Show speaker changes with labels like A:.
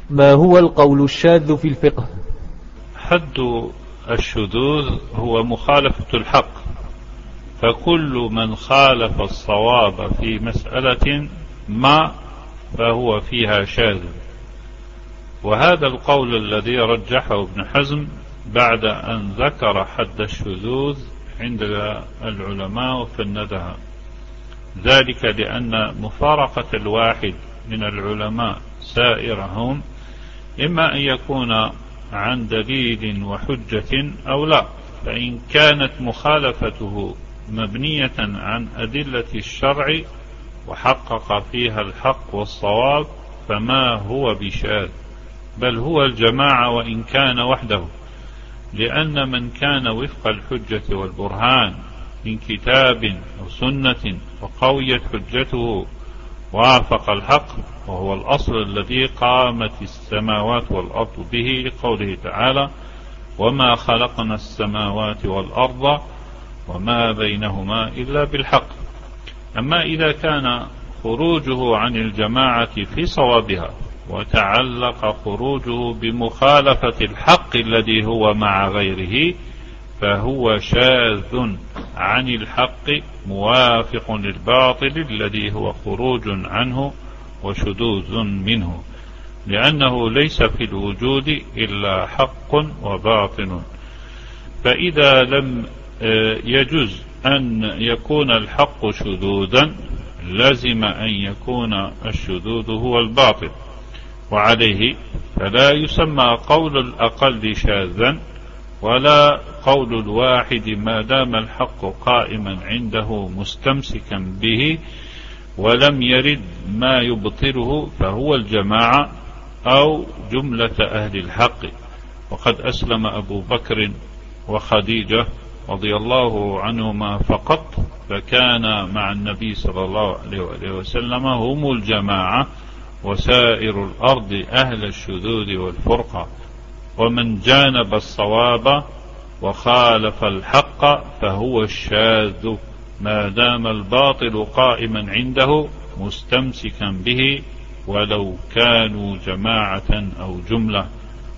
A: ما هو القول الشاذ في الفقه؟
B: حد الشذوذ هو مخالفة الحق، فكل من خالف الصواب في مسألة ما فهو فيها شاذ. وهذا القول الذي رجحه ابن حزم بعد أن ذكر حد الشذوذ عند العلماء وفندها، ذلك لأن مفارقة الواحد من العلماء سائرهم إما أن يكون عن دليل وحجة أو لا، فإن كانت مخالفته مبنية عن أدلة الشرع وحقق فيها الحق والصواب فما هو بشاذ، بل هو الجماعة وإن كان وحده، لأن من كان وفق الحجة والبرهان من كتاب أو سنة وقويت حجته وافق الحق، وهو الأصل الذي قامت السماوات والأرض به، لقوله تعالى: وما خلقنا السماوات والأرض وما بينهما إلا بالحق. أما إذا كان خروجه عن الجماعة في صوابها وتعلق خروجه بمخالفة الحق الذي هو مع غيره فهو شاذ عن الحق موافق للباطل الذي هو خروج عنه وشذوذ منه، لأنه ليس في الوجود إلا حق وباطل. فإذا لم يجوز أن يكون الحق شذوذا لازم أن يكون الشذوذ هو الباطل، وعليه فلا يسمى قول الأقل شاذا ولا قول الواحد ما دام الحق قائما عنده مستمسكا به ولم يرد ما يبطله فهو الجماعة أو جملة أهل الحق. وقد أسلم أبو بكر وخديجة رضي الله عنهما فقط، فكان مع النبي صلى الله عليه وسلم هم الجماعة، وسائر الأرض أهل الشذوذ والفرقة. ومن جانب الصواب وخالف الحق فهو الشاذ ما دام الباطل قائما عنده مستمسكا به ولو كانوا جماعة أو جملة.